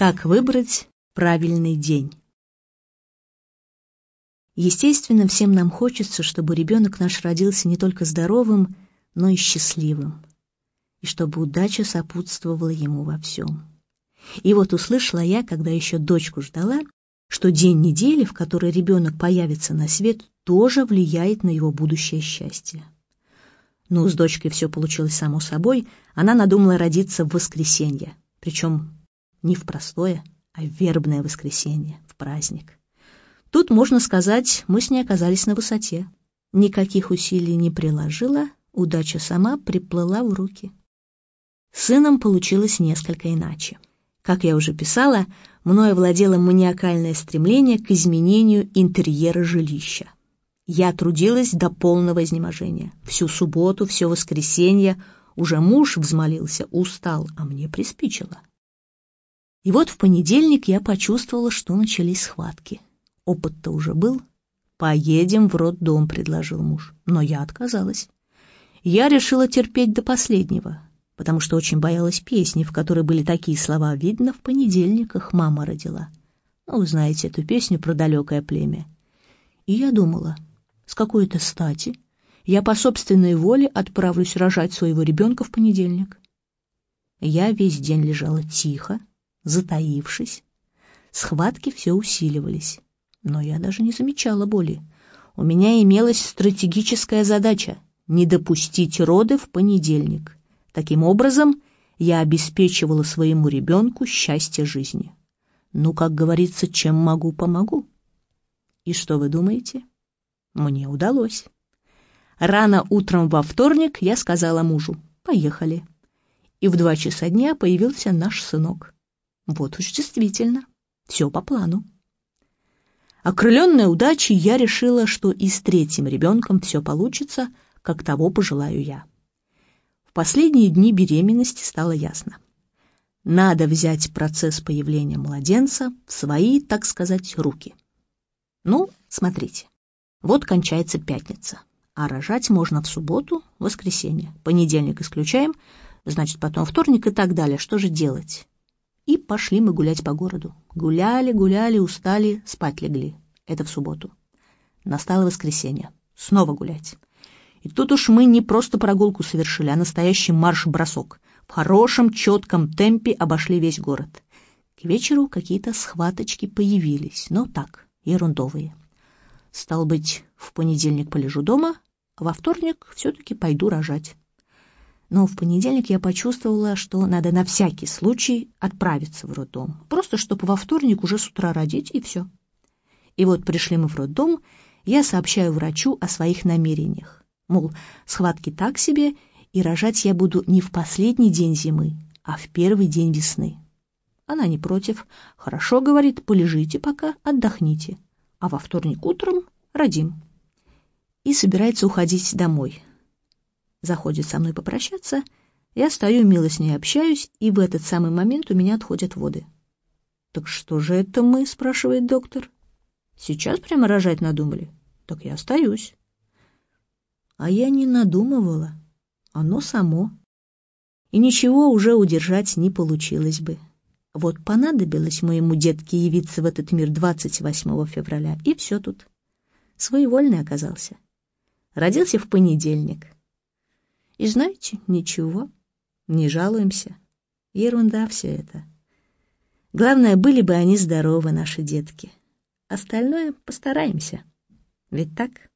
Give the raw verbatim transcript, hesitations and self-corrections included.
Как выбрать правильный день? Естественно, всем нам хочется, чтобы ребенок наш родился не только здоровым, но и счастливым, и чтобы удача сопутствовала ему во всем. И вот услышала я, когда еще дочку ждала, что день недели, в который ребенок появится на свет, тоже влияет на его будущее счастье. Ну, с дочкой все получилось само собой, она надумала родиться в воскресенье, причем не в простое, а в вербное воскресенье, в праздник. Тут, можно сказать, мы с ней оказались на высоте. Никаких усилий не приложила, удача сама приплыла в руки. С сыном получилось несколько иначе. Как я уже писала, мною владело маниакальное стремление к изменению интерьера жилища. Я трудилась до полного изнеможения. Всю субботу, все воскресенье. Уже муж взмолился, устал, а мне приспичило. И вот в понедельник я почувствовала, что начались схватки. Опыт-то уже был. «Поедем в роддом», — предложил муж. Но я отказалась. Я решила терпеть до последнего, потому что очень боялась песни, в которой были такие слова: «Видно, в понедельниках мама родила». Ну, вы знаете эту песню про далекое племя. И я думала, с какой-то стати я по собственной воле отправлюсь рожать своего ребенка в понедельник. Я весь день лежала тихо, затаившись. Схватки все усиливались, но я даже не замечала боли. У меня имелась стратегическая задача — не допустить роды в понедельник. Таким образом, я обеспечивала своему ребенку счастье жизни. Ну, как говорится, чем могу, помогу. И что вы думаете? Мне удалось. Рано утром во вторник я сказала мужу: «Поехали». И в два часа дня появился наш сынок. Вот уж действительно, все по плану. Окрыленная удачей, я решила, что и с третьим ребенком все получится, как того пожелаю я. В последние дни беременности стало ясно. Надо взять процесс появления младенца в свои, так сказать, руки. Ну, смотрите, вот кончается пятница, а рожать можно в субботу, воскресенье. Понедельник исключаем, значит, потом вторник и так далее. Что же делать? И пошли мы гулять по городу. Гуляли, гуляли, устали, спать легли. Это в субботу. Настало воскресенье. Снова гулять. И тут уж мы не просто прогулку совершили, а настоящий марш-бросок. В хорошем, четком темпе обошли весь город. К вечеру какие-то схваточки появились, но так, ерундовые. Стал быть, в понедельник полежу дома, а во вторник все-таки пойду рожать. Но в понедельник я почувствовала, что надо на всякий случай отправиться в роддом. Просто чтобы во вторник уже с утра родить, и все. И вот пришли мы в роддом, я сообщаю врачу о своих намерениях. Мол, схватки так себе, и рожать я буду не в последний день зимы, а в первый день весны. Она не против. Хорошо, говорит, полежите пока, отдохните. А во вторник утром родим. И собирается уходить домой. Заходит со мной попрощаться, я стою, мило с ней общаюсь, и в этот самый момент у меня отходят воды. «Так что же это мы?» — спрашивает доктор. «Сейчас прямо рожать надумали?» «Так я остаюсь». А я не надумывала, оно само. И ничего уже удержать не получилось бы. Вот понадобилось моему детке явиться в этот мир двадцать восьмого февраля, и все тут. Своевольный оказался. Родился в понедельник. И знаете, ничего, не жалуемся. Ерунда все это. Главное, были бы они здоровы, наши детки. Остальное постараемся. Ведь так?